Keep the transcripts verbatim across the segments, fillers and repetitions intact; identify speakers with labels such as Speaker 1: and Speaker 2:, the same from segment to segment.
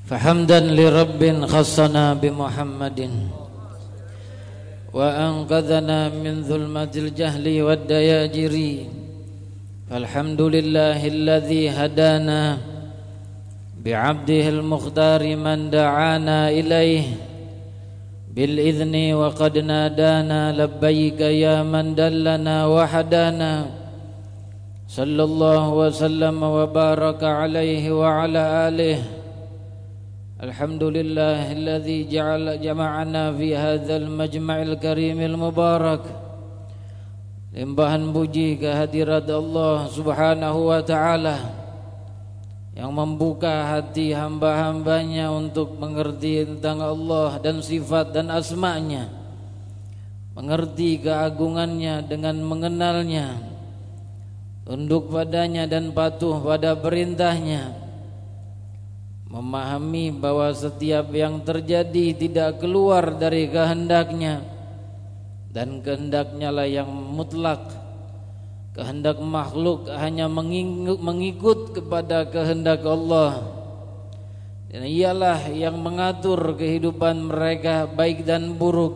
Speaker 1: فحمدا لرب خصنا بمحمد وأنقذنا من ظلمة الجهل والدياجر فالحمد لله الذي هدانا بعبده المختار من دعانا إليه بالإذن وقد نادانا لبيك يا من دلنا وحدانا صلى الله وسلم وبارك عليه وعلى آله. Alhamdulillah alladzi ja'ala jama'ana fi hadzal majma'il karimil mubarak. Limpahan puji kehadirat Allah Subhanahu wa taala yang membuka hati hamba-hambanya untuk mengerti tentang Allah dan sifat dan asma-Nya, mengerti keagungannya dengan mengenalnya, tunduk padanya dan patuh pada perintahnya, memahami bahwa setiap yang terjadi tidak keluar dari kehendaknya dan kehendaknya lah yang mutlak. Kehendak makhluk hanya mengikut kepada kehendak Allah, dan ialah yang mengatur kehidupan mereka baik dan buruk.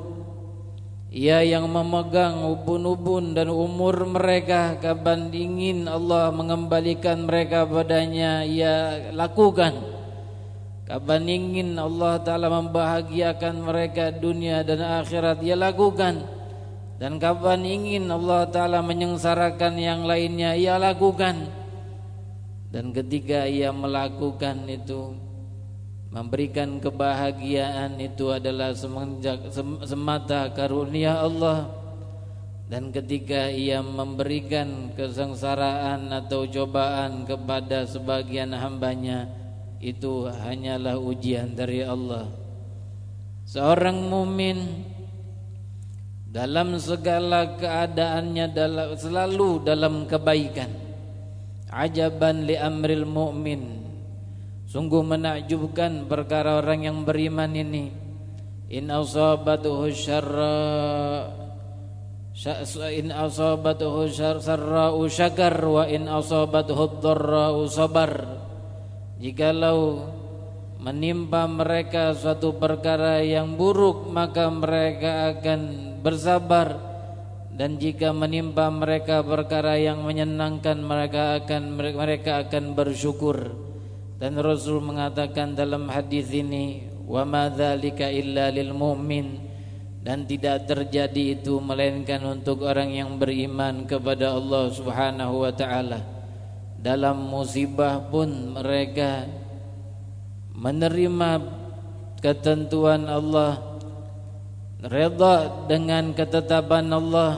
Speaker 1: Ia yang memegang ubun-ubun dan umur mereka. Kapan ingin Allah mengembalikan mereka padanya, Ia lakukan. Kapan ingin Allah Ta'ala membahagiakan mereka dunia dan akhirat, Ia lakukan. Dan kapan ingin Allah Ta'ala menyengsarakan yang lainnya, Ia lakukan. Dan ketika Ia melakukan itu, memberikan kebahagiaan itu adalah semenjak, semata karunia Allah. Dan ketika Ia memberikan kesengsaraan atau cobaan kepada sebagian hambanya, itu hanyalah ujian dari Allah. Seorang mumin dalam segala keadaannya dalam, selalu dalam kebaikan. Ajaban li amril mu'min. Sungguh menakjubkan perkara orang yang beriman ini. In asabatuhu syarra in asabatuhu syarra'u syakar wa in asabatuhu dharra'u sabar. Jikalau menimpa mereka suatu perkara yang buruk, maka mereka akan bersabar. Dan jika menimpa mereka perkara yang menyenangkan, mereka akan mereka akan bersyukur. Dan Rasul mengatakan dalam hadis ini, wa ma dzalika illa lil mu'min, dan tidak terjadi itu melainkan untuk orang yang beriman kepada Allah Subhanahu wa taala. Dalam musibah pun mereka menerima ketentuan Allah, redha dengan ketetapan Allah.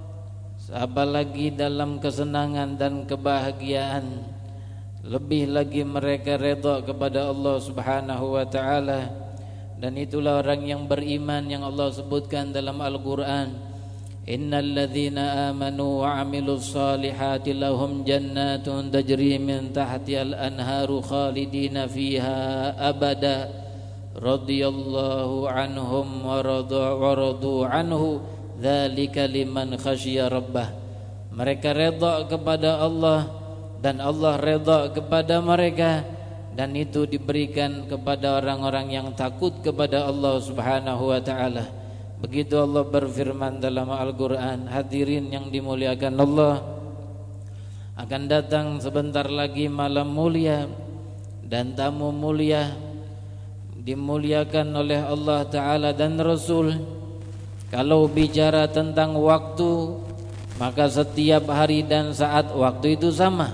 Speaker 1: Apalagi dalam kesenangan dan kebahagiaan, lebih lagi mereka redha kepada Allah Subhanahu wa taala. Dan itulah orang yang beriman yang Allah sebutkan dalam Al-Qur'an. Innal ladzina amanu wa 'amilus solihati lahum jannatun tajri min tahtihal anharu khalidina fiha abada radhiyallahu anhum wa radu anhu dzalika liman khasyiya rabbah. Mereka redha kepada Allah dan Allah redha kepada mereka, dan itu diberikan kepada orang-orang yang takut kepada Allah Subhanahu wa taala. Begitu Allah berfirman dalam Al-Quran. Hadirin yang dimuliakan Allah, akan datang sebentar lagi malam mulia dan tamu mulia, dimuliakan oleh Allah Ta'ala dan Rasul. Kalau bicara tentang waktu, maka setiap hari dan saat waktu itu sama,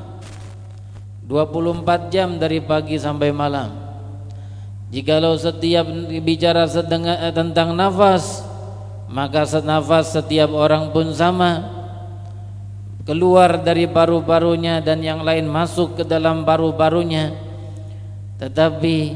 Speaker 1: dua puluh empat jam dari pagi sampai malam. Jikalau setiap bicara sedang, tentang nafas, maka senafas setiap orang pun sama, keluar dari paru-parunya dan yang lain masuk ke dalam paru-parunya. Tetapi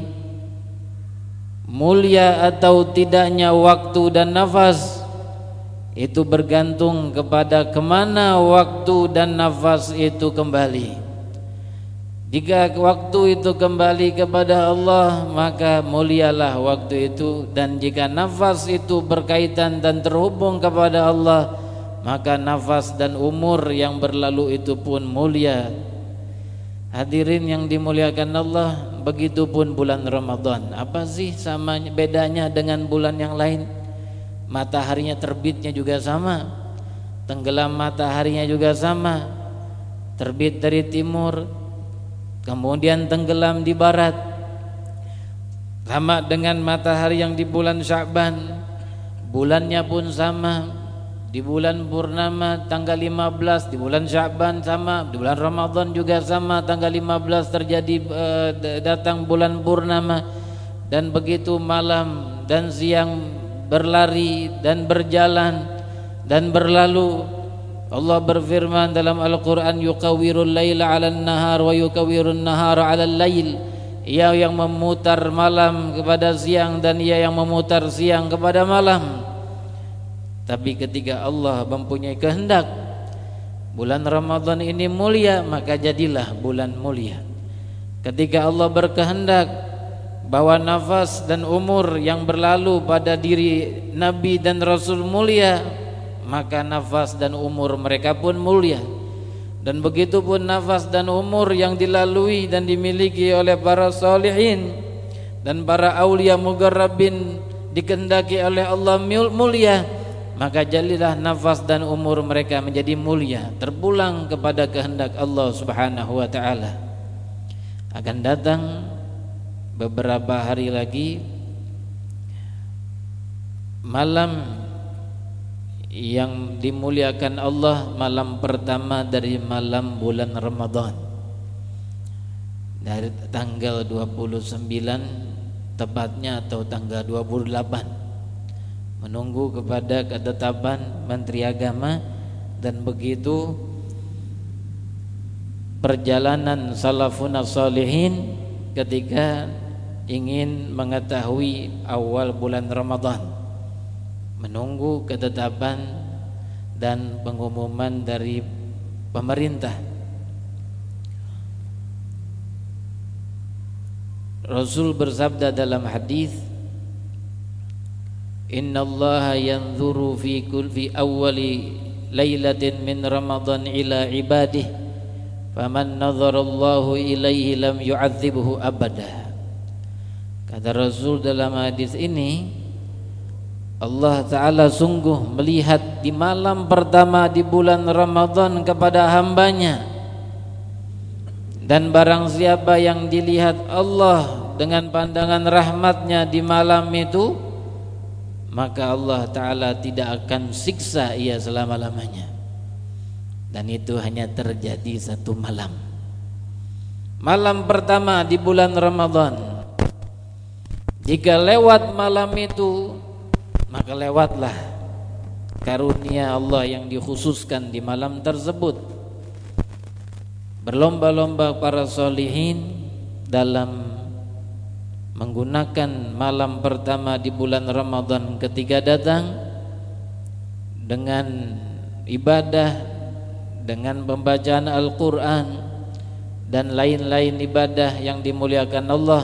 Speaker 1: mulia atau tidaknya waktu dan nafas itu bergantung kepada kemana waktu dan nafas itu kembali. Jika waktu itu kembali kepada Allah, maka mulialah waktu itu. Dan jika nafas itu berkaitan dan terhubung kepada Allah, maka nafas dan umur yang berlalu itu pun mulia. Hadirin yang dimuliakan Allah, begitupun bulan Ramadan. Apa sih sama bedanya dengan bulan yang lain? Mataharinya terbitnya juga sama, tenggelam mataharinya juga sama. Terbit dari timur, kemudian tenggelam di barat. Sama dengan matahari yang di bulan Sya'ban. Bulannya pun sama. Di bulan purnama tanggal lima belas, di bulan Sya'ban sama, di bulan Ramadan juga sama, tanggal lima belas terjadi uh, datang bulan purnama. Dan begitu malam dan siang berlari dan berjalan dan berlalu. Allah berfirman dalam Al-Quran, yukawwirul laila 'alan nahar wa yukawwirun nahara 'alal lail. Ia yang memutar malam kepada siang dan ia yang memutar siang kepada malam. Tapi ketika Allah mempunyai kehendak bulan Ramadan ini mulia, maka jadilah bulan mulia. Ketika Allah berkehendak bahwa nafas dan umur yang berlalu pada diri Nabi dan Rasul mulia, maka nafas dan umur mereka pun mulia. Dan begitu pun nafas dan umur yang dilalui dan dimiliki oleh para salihin dan para aulia mugarrabin dikehendaki oleh Allah mulia, maka jadilah nafas dan umur mereka menjadi mulia, terpulang kepada kehendak Allah Subhanahu wa taala. Akan datang beberapa hari lagi malam yang dimuliakan Allah, malam pertama dari malam bulan Ramadan, dari tanggal dua puluh sembilan tepatnya atau tanggal dua puluh delapan, menunggu kepada ketetapan Menteri Agama. Dan begitu perjalanan salafun salihin ketika ingin mengetahui awal bulan Ramadan, menunggu ketetapan dan pengumuman dari pemerintah. Rasul bersabda dalam hadis, Inna Allah yanzuru fi kul fi awwali lailatin min Ramadan ila ibadih, faman nazarallahu ilaihi lam yu'adzibhu abada. Kata Rasul dalam hadis ini, Allah Ta'ala sungguh melihat di malam pertama di bulan Ramadan kepada hambanya, dan barang siapa yang dilihat Allah dengan pandangan rahmatnya di malam itu, maka Allah Ta'ala tidak akan siksa ia selama-lamanya. Dan itu hanya terjadi satu malam, malam pertama di bulan Ramadan. Jika lewat malam itu, maka lewatlah karunia Allah yang dikhususkan di malam tersebut. Berlomba-lomba para solihin dalam menggunakan malam pertama di bulan Ramadan ketika datang dengan ibadah, dengan pembacaan Al-Quran dan lain-lain ibadah yang dimuliakan Allah.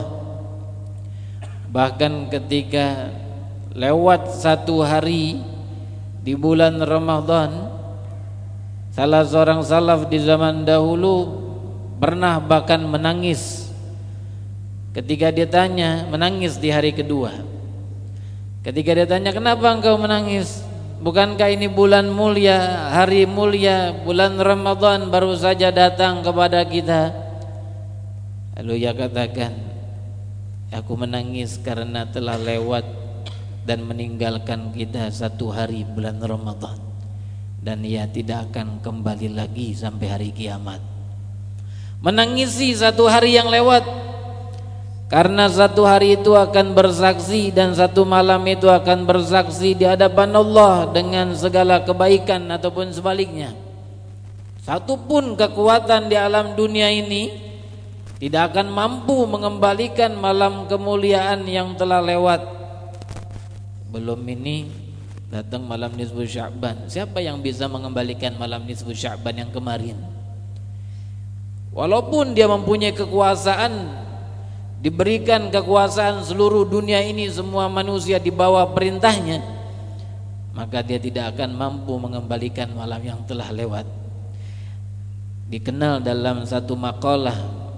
Speaker 1: Bahkan ketika lewat satu hari di bulan Ramadan, salah seorang salaf di zaman dahulu pernah bahkan menangis ketika dia tanya, menangis di hari kedua. Ketika dia tanya, kenapa engkau menangis? Bukankah ini bulan mulia, hari mulia, bulan Ramadan baru saja datang kepada kita? Lalu ia katakan, aku menangis karena telah lewat dan meninggalkan kita satu hari bulan Ramadan, dan ia tidak akan kembali lagi sampai hari kiamat. Menangisi satu hari yang lewat, karena satu hari itu akan bersaksi dan satu malam itu akan bersaksi di hadapan Allah dengan segala kebaikan ataupun sebaliknya. Satu pun kekuatan di alam dunia ini tidak akan mampu mengembalikan malam kemuliaan yang telah lewat. Belum ini datang malam nisfu Sya'ban. Siapa yang bisa mengembalikan malam nisfu Sya'ban yang kemarin? Walaupun dia mempunyai kekuasaan, diberikan kekuasaan seluruh dunia ini, semua manusia di bawah perintahnya, maka dia tidak akan mampu mengembalikan malam yang telah lewat. Dikenal dalam satu makalah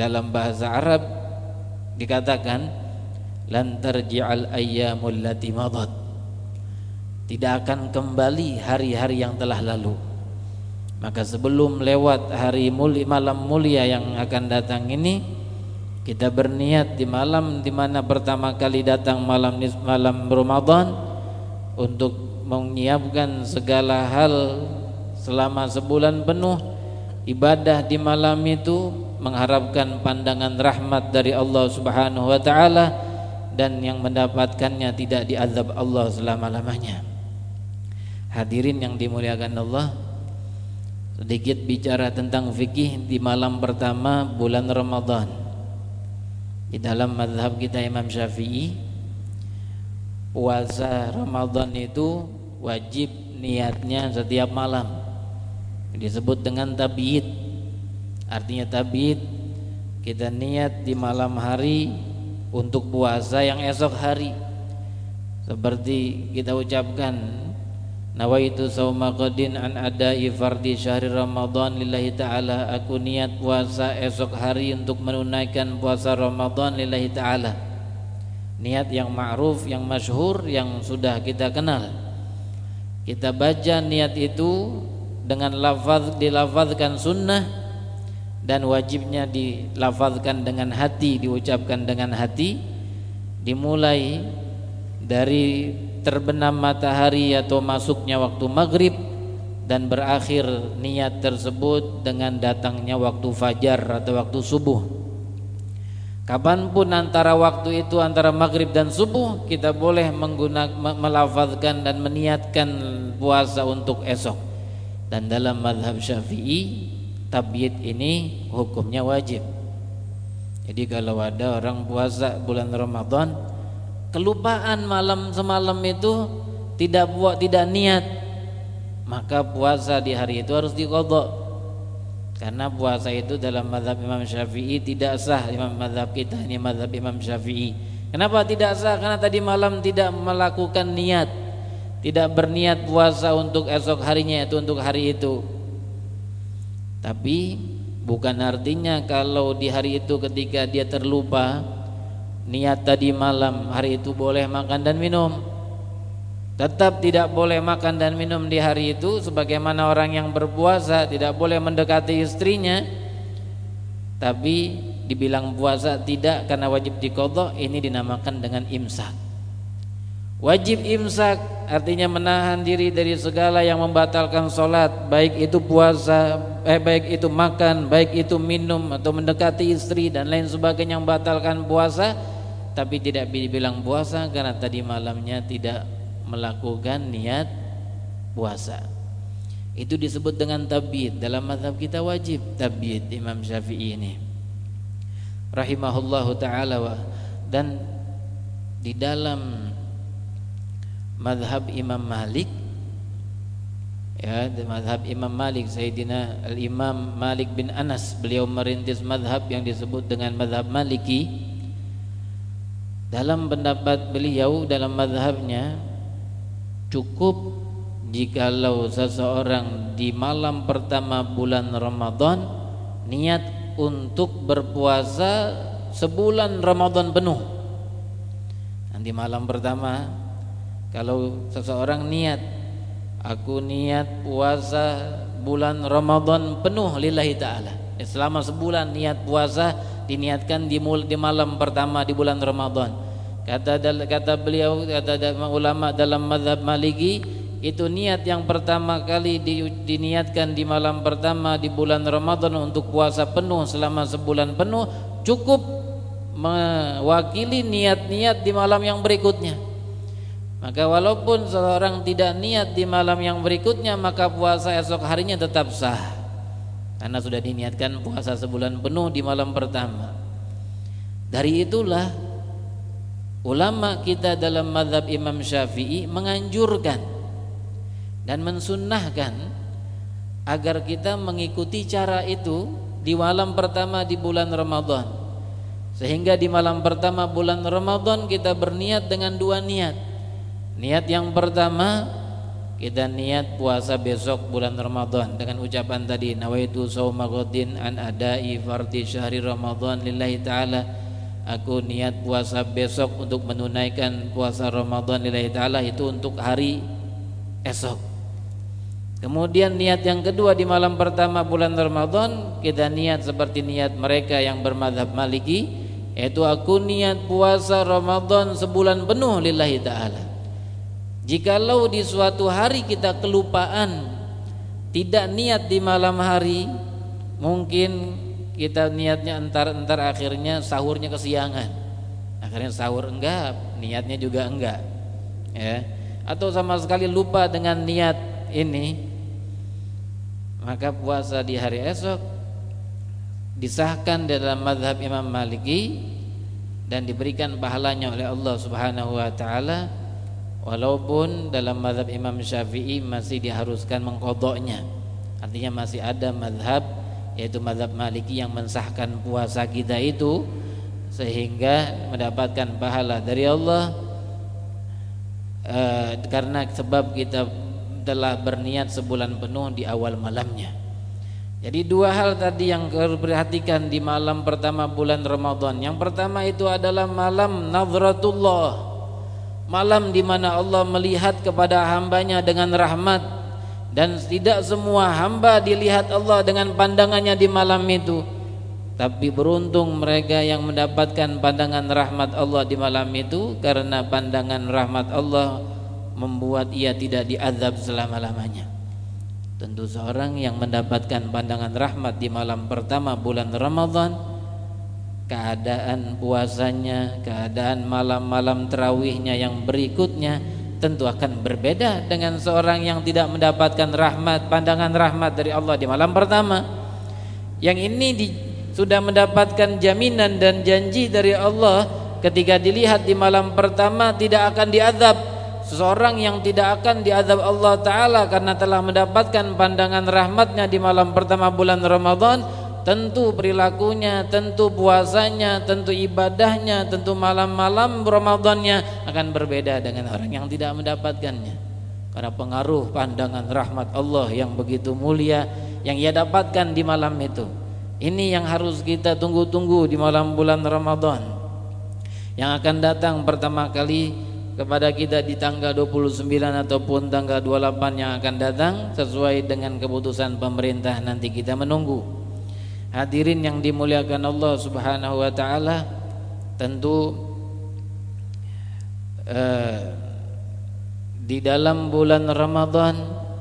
Speaker 1: dalam bahasa Arab dikatakan lan tarji'al ayyamul lati madat, tidak akan kembali hari-hari yang telah lalu. Maka sebelum lewat hari mulia, malam mulia yang akan datang ini, kita berniat di malam di mana pertama kali datang malam malam Ramadan untuk menyiapkan segala hal selama sebulan penuh ibadah di malam itu, mengharapkan pandangan rahmat dari Allah Subhanahu wa taala dan yang mendapatkannya tidak diazab Allah selama-lamanya. Hadirin yang dimuliakan Allah, sedikit bicara tentang fikih di malam pertama bulan Ramadan. Di dalam mazhab kita Imam Syafi'i, puasa Ramadan itu wajib niatnya setiap malam. Disebut dengan tabiid. Artinya tabiid, kita niat di malam hari untuk puasa yang esok hari. Seperti kita ucapkan, nawaitu sauma qadin an adai fardi syahri Ramadan lillahi ta'ala, aku niat puasa esok hari untuk menunaikan puasa Ramadan lillahi ta'ala. Niat yang ma'ruf, yang masyhur, yang sudah kita kenal. Kita baca niat itu dengan lafaz, dilafazkan sunnah, dan wajibnya dilafazkan dengan hati, diucapkan dengan hati, dimulai dari terbenam matahari atau masuknya waktu maghrib dan berakhir niat tersebut dengan datangnya waktu fajar atau waktu subuh. Kapanpun antara waktu itu, antara maghrib dan subuh, kita boleh menggunakan, melafazkan dan meniatkan puasa untuk esok. Dan dalam mazhab Syafi'i, tabiid ini hukumnya wajib. Jadi kalau ada orang puasa bulan Ramadan, kelupaan malam semalam itu tidak buat tidak niat, maka puasa di hari itu harus diqadha. Karena puasa itu dalam mazhab Imam Syafi'i tidak sah. Imam mazhab kita ini mazhab Imam Syafi'i. Kenapa tidak sah? Karena tadi malam tidak melakukan niat, tidak berniat puasa untuk esok harinya, itu untuk hari itu. Tapi bukan artinya kalau di hari itu ketika dia terlupa niat tadi malam, hari itu boleh makan dan minum. Tetap tidak boleh makan dan minum di hari itu, sebagaimana orang yang berpuasa tidak boleh mendekati istrinya. Tapi dibilang puasa tidak, karena wajib diqadha. Ini dinamakan dengan imsak. Wajib imsak artinya menahan diri dari segala yang membatalkan sholat, baik itu puasa, eh, baik itu makan, baik itu minum atau mendekati istri dan lain sebagainya yang membatalkan puasa. Tapi tidak dibilang puasa karena tadi malamnya tidak melakukan niat puasa. Itu disebut dengan tabiid. Dalam mazhab kita wajib tabiid Imam Syafi'i ini rahimahullahu ta'ala. Dan di dalam mazhab Imam Malik, ya, di mazhab Imam Malik, Sayyidina Al-Imam Malik bin Anas, beliau merintis mazhab yang disebut dengan mazhab Maliki. Dalam pendapat beliau, dalam mazhabnya, cukup jikalau seseorang di malam pertama bulan Ramadan niat untuk berpuasa sebulan Ramadan penuh. Nanti malam pertama, kalau seseorang niat, aku niat puasa bulan Ramadan penuh lillahi ta'ala, selama sebulan niat puasa diniatkan di, mul, di malam pertama di bulan Ramadan. Kata kata beliau, kata ulama dalam mazhab Maliki, itu niat yang pertama kali di, diniatkan di malam pertama di bulan Ramadan untuk puasa penuh selama sebulan penuh, cukup mewakili niat-niat di malam yang berikutnya. Maka walaupun seorang tidak niat di malam yang berikutnya, maka puasa esok harinya tetap sah, karena sudah diniatkan puasa sebulan penuh di malam pertama. Dari itulah ulama kita dalam mazhab Imam Syafi'i menganjurkan dan mensunnahkan agar kita mengikuti cara itu di malam pertama di bulan Ramadan. Sehingga di malam pertama bulan Ramadan kita berniat dengan dua niat. Niat yang pertama, kita niat puasa besok bulan Ramadan dengan ucapan tadi nawaitu shauma ghadin an adai fardhi syahri Ramadan lillahi ta'ala. Aku niat puasa besok untuk menunaikan puasa Ramadan lillahi ta'ala, itu untuk hari esok. Kemudian niat yang kedua di malam pertama bulan Ramadan, kita niat seperti niat mereka yang bermadzhab Maliki, yaitu aku niat puasa Ramadan sebulan penuh lillahi ta'ala. Jikalau di suatu hari kita kelupaan tidak niat di malam hari, mungkin kita niatnya entar-entar akhirnya sahurnya kesiangan, akhirnya sahur enggak, niatnya juga enggak, ya. Atau sama sekali lupa dengan niat ini, maka puasa di hari esok disahkan dalam mazhab Imam Maliki dan diberikan pahalanya oleh Allah Subhanahu wa taala, walaupun dalam mazhab Imam Syafi'i masih diharuskan mengqadha'nya. Artinya masih ada mazhab, yaitu mazhab Maliki, yang mensahkan puasa kita itu sehingga mendapatkan pahala dari Allah e, karena sebab kita telah berniat sebulan penuh di awal malamnya. Jadi dua hal tadi yang harus diperhatikan di malam pertama bulan Ramadan. Yang pertama itu adalah malam Nadratullah, malam di mana Allah melihat kepada hambanya dengan rahmat, dan tidak semua hamba dilihat Allah dengan pandangannya di malam itu. Tapi beruntung mereka yang mendapatkan pandangan rahmat Allah di malam itu, karena pandangan rahmat Allah membuat ia tidak diazab selama-lamanya. Tentu seorang yang mendapatkan pandangan rahmat di malam pertama bulan Ramadan, keadaan puasanya, keadaan malam-malam tarawihnya yang berikutnya tentu akan berbeda dengan seorang yang tidak mendapatkan rahmat, pandangan rahmat dari Allah di malam pertama. Yang ini di, sudah mendapatkan jaminan dan janji dari Allah, ketika dilihat di malam pertama tidak akan diazab. Seseorang yang tidak akan diazab Allah Ta'ala karena telah mendapatkan pandangan rahmatnya di malam pertama bulan Ramadan, tentu perilakunya, tentu puasanya, tentu ibadahnya, tentu malam-malam Ramadannya akan berbeda dengan orang yang tidak mendapatkannya. Karena pengaruh pandangan rahmat Allah yang begitu mulia yang ia dapatkan di malam itu. Ini yang harus kita tunggu-tunggu di malam bulan Ramadan, yang akan datang pertama kali kepada kita di tanggal dua puluh sembilan ataupun tanggal dua puluh delapan yang akan datang, sesuai dengan keputusan pemerintah. Nanti kita menunggu. Hadirin yang dimuliakan Allah Subhanahu wa taala, tentu eh, di dalam bulan Ramadan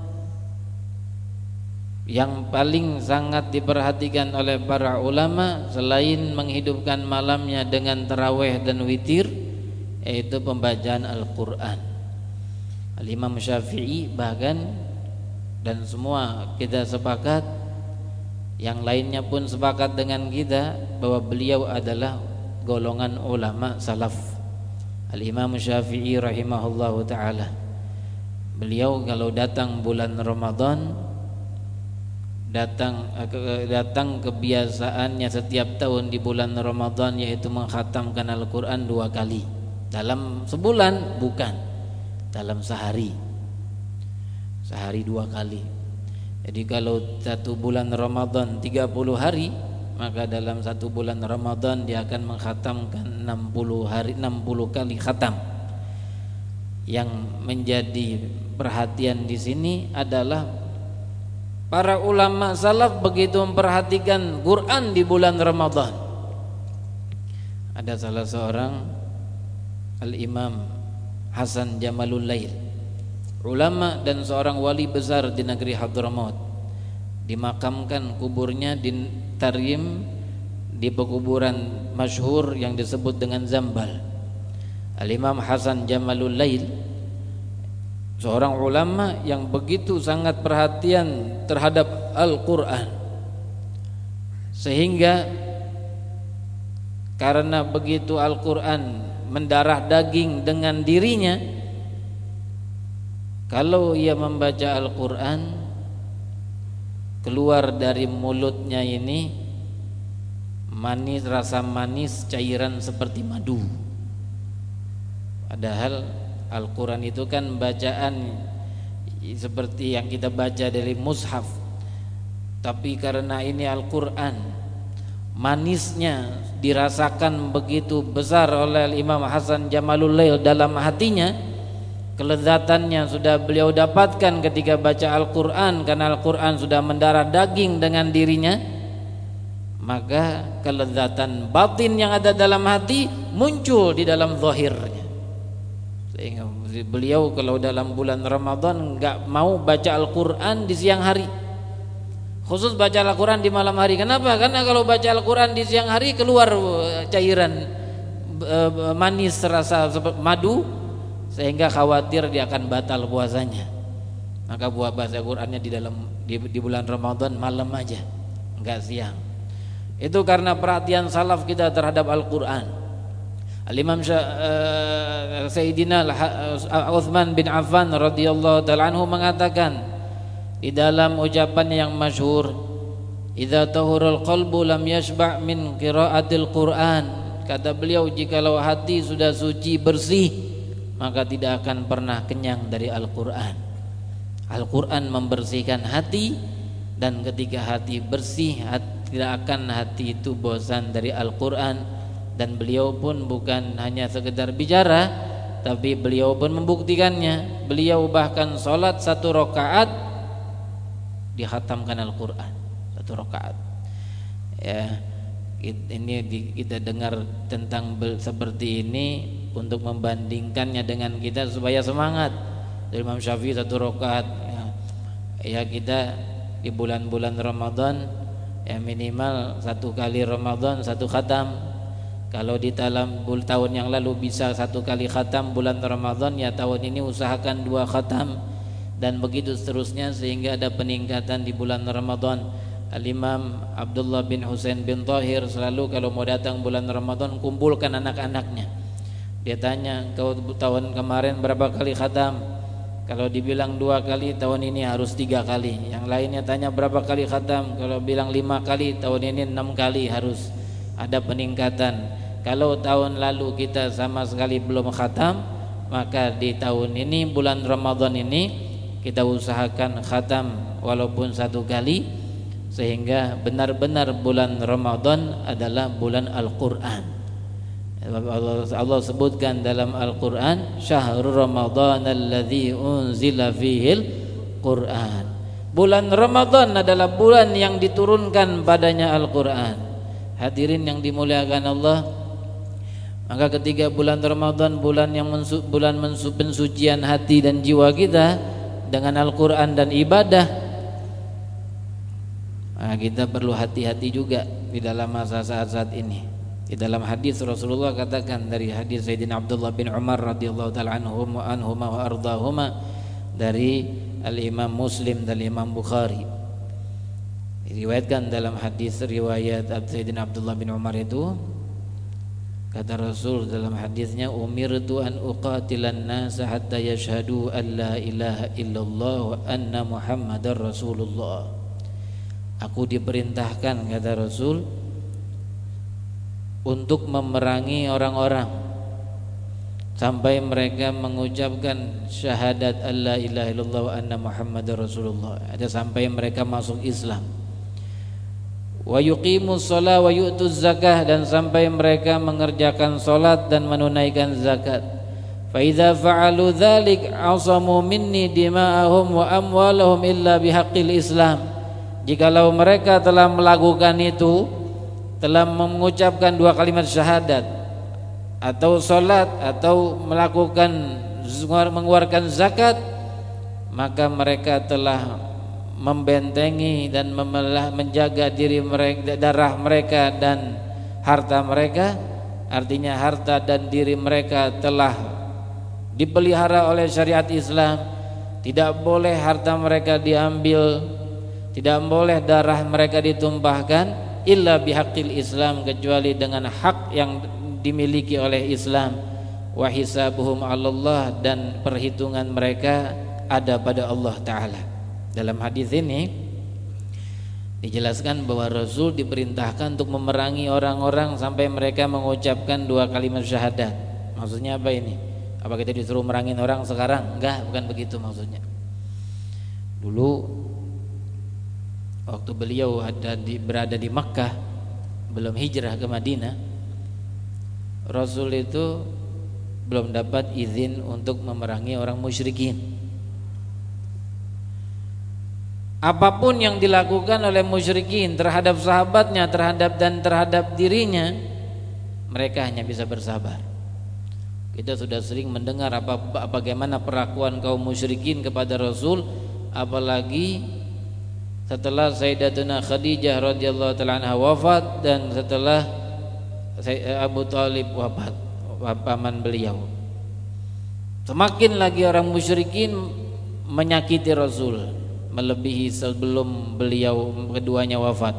Speaker 1: yang paling sangat diperhatikan oleh para ulama selain menghidupkan malamnya dengan tarawih dan witir, yaitu pembacaan Al-Quran. Al-Imam Syafi'i bahkan dan semua kita sepakat, yang lainnya pun sepakat dengan kita, bahwa beliau adalah golongan ulama salaf. Al-Imam Syafi'i rahimahullahu ta'ala, beliau kalau datang bulan Ramadan, datang datang kebiasaannya setiap tahun di bulan Ramadan, yaitu mengkhatamkan Al-Quran dua kali dalam sebulan, bukan dalam sehari, sehari dua kali. Jadi kalau satu bulan Ramadan tiga puluh hari, maka dalam satu bulan Ramadan dia akan mengkhatamkan enam puluh hari, enam puluh kali khatam. Yang menjadi perhatian di sini adalah para ulama salaf begitu memperhatikan Quran di bulan Ramadan. Ada salah seorang Al-Imam Hasan Jamalul Lail, ulama dan seorang wali besar di negeri Hadramaut, dimakamkan kuburnya di Tarim, di pekuburan masyhur yang disebut dengan Zambal. Al-Imam Hasan Jamalul Lail, seorang ulama yang begitu sangat perhatian terhadap Al-Quran, sehingga karena begitu Al-Quran mendarah daging dengan dirinya, kalau ia membaca Al-Quran, keluar dari mulutnya ini manis, rasa manis, cairan seperti madu. Padahal Al-Quran itu kan bacaan seperti yang kita baca dari mushaf. Tapi karena ini Al-Quran, manisnya dirasakan begitu besar oleh Imam Hasan Jamalul Lail dalam hatinya, kelezatannya sudah beliau dapatkan ketika baca Al-Quran, karena Al-Quran sudah mendarah daging dengan dirinya. Maka kelezatan batin yang ada dalam hati muncul di dalam zahirnya. Sehingga beliau kalau dalam bulan Ramadan enggak mau baca Al-Quran di siang hari, khusus baca Al-Quran di malam hari. Kenapa? Karena kalau baca Al-Quran di siang hari keluar cairan manis rasa madu, sehingga khawatir dia akan batal puasanya. Maka buat baca Al-Qurannya di dalam di, di bulan Ramadan malam aja, enggak siang. Itu karena perhatian salaf kita terhadap Al-Quran. Al-Imam uh, Sayyidina Utsman bin Affan radhiyallahu ta'ala anhu mengatakan di dalam ucapan yang masyhur, "Idza tahurul qalbu lam yashba' min qiraatil Qur'an." Kata beliau, jikalau hati sudah suci bersih, maka tidak akan pernah kenyang dari Al-Quran. Al-Quran membersihkan hati, dan ketika hati bersih, hati, tidak akan hati itu bosan dari Al-Quran. Dan beliau pun bukan hanya sekedar bicara, tapi beliau pun membuktikannya. Beliau bahkan sholat satu rakaat dikhatamkan Al-Quran, satu rakaat. Ya, ini kita dengar tentang seperti ini untuk membandingkannya dengan kita supaya semangat. Dari Imam Syafi'i satu rakaat, ya, ya kita di bulan-bulan Ramadan ya minimal satu kali Ramadan satu khatam. Kalau di dalam tahun yang lalu bisa satu kali khatam bulan Ramadan, ya tahun ini usahakan dua khatam, dan begitu seterusnya sehingga ada peningkatan di bulan Ramadan. Al-Imam Abdullah bin Husain bin Tahir selalu kalau mau datang bulan Ramadan kumpulkan anak-anaknya. Dia tanya, "Kau tahun kemarin berapa kali khatam?" Kalau dibilang dua kali, tahun ini harus tiga kali. Yang lainnya tanya berapa kali khatam, kalau bilang lima kali, tahun ini enam kali, harus ada peningkatan. Kalau tahun lalu kita sama sekali belum khatam, maka di tahun ini bulan Ramadan ini kita usahakan khatam walaupun satu kali, sehingga benar-benar bulan Ramadan adalah bulan Al-Quran. Allah, Allah sebutkan dalam Al-Quran, "Syahrul Ramadan alladzi unzila fihil Quran." Bulan Ramadan adalah bulan yang diturunkan padanya Al-Quran. Hadirin yang dimuliakan Allah, maka ketika bulan Ramadan, bulan yang mensu, bulan mensu, pensucian hati dan jiwa kita dengan Al-Quran dan ibadah, nah, kita perlu hati-hati juga di dalam masa saat-saat ini. Di dalam hadis Rasulullah katakan, dari hadis Sayyidina Abdullah bin Umar radhiyallahu ta'ala anhuma anhuma wa ardahuma, dari Al-Imam Muslim dan Imam Bukhari, diriwayatkan dalam hadis riwayat Sayyidina Abdullah bin Umar itu, kata Rasul dalam hadisnya, "Umirtu an uqatilan nasa hatta yashhadu an la ilaha illallah wa anna Muhammadar Rasulullah." Aku diperintahkan, kata Rasul, untuk memerangi orang-orang sampai mereka mengucapkan syahadat alla ilaha illallah wa anna Muhammadar Rasulullah, ada sampai mereka masuk Islam. Wa yuqimus shalah wa yu'tuz zakah, dan sampai mereka mengerjakan salat dan menunaikan zakat. Fa idza fa'alu dzalik asamu minni dima'ahum wa amwalahum illa bihaqqil Islam. Jikalau mereka telah melakukan itu, telah mengucapkan dua kalimat syahadat atau salat atau melakukan mengeluarkan zakat, maka mereka telah membentengi dan memelah, menjaga diri mereka, darah mereka dan harta mereka. Artinya harta dan diri mereka telah dipelihara oleh syariat Islam. Tidak boleh harta mereka diambil, tidak boleh darah mereka ditumpahkan, illa bihaqqil Islam, kecuali dengan hak yang dimiliki oleh Islam. Wa hisabuhum 'alallah, dan perhitungan mereka ada pada Allah Ta'ala. Dalam hadis ini dijelaskan bahwa Rasul diperintahkan untuk memerangi orang-orang sampai mereka mengucapkan dua kalimat syahadat. Maksudnya apa ini? Apa kita disuruh merangin orang sekarang? Enggak, bukan begitu maksudnya. Dulu waktu beliau ada di, berada di Makkah, belum hijrah ke Madinah, Rasul itu belum dapat izin untuk memerangi orang musyrikin. Apapun yang dilakukan oleh musyrikin terhadap sahabatnya, terhadap dan terhadap dirinya, mereka hanya bisa bersabar. Kita sudah sering mendengar apa bagaimana perlakuan kaum musyrikin kepada Rasul, apalagi setelah Sayyidatuna Khadijah radhiyallahu taala anha wafat dan setelah Abu Thalib wafat, paman beliau. Semakin lagi orang musyrikin menyakiti Rasul, melebihi sebelum beliau keduanya wafat.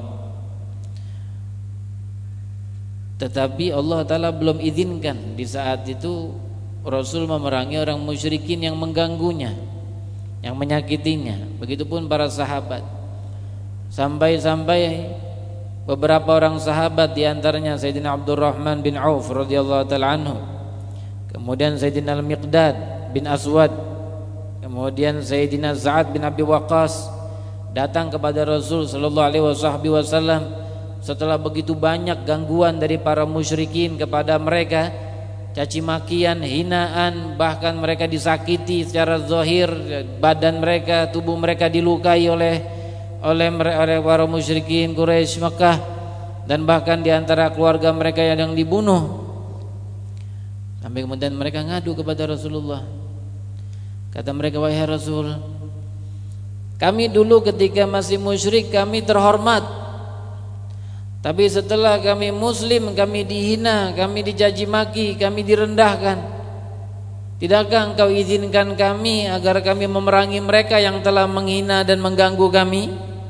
Speaker 1: Tetapi Allah Ta'ala belum izinkan di saat itu Rasul memerangi orang musyrikin yang mengganggunya, yang menyakitinya. Begitupun para sahabat. Sampai-sampai beberapa orang sahabat, di antaranya Sayyidina Abdurrahman bin Auf radhiyallahu ta'ala anhu, kemudian Sayyidina Al-Miqdad bin Aswad, kemudian Sayyidina Sa'ad bin Abi Waqqas, datang kepada Rasul sallallahu alaihi wasallam setelah begitu banyak gangguan dari para musyrikin kepada mereka, caci makian, hinaan, bahkan mereka disakiti secara zahir, badan mereka, tubuh mereka dilukai oleh oleh oleh para musyrikin Quraisy Makkah, dan bahkan di antara keluarga mereka yang dibunuh. Sampai kemudian mereka ngadu kepada Rasulullah. Kata mereka, wahai Rasul, kami dulu ketika masih musyrik kami terhormat, tapi setelah kami muslim kami dihina, kami dicaci maki, kami direndahkan. Tidakkah engkau izinkan kami agar kami memerangi mereka yang telah menghina dan mengganggu kami?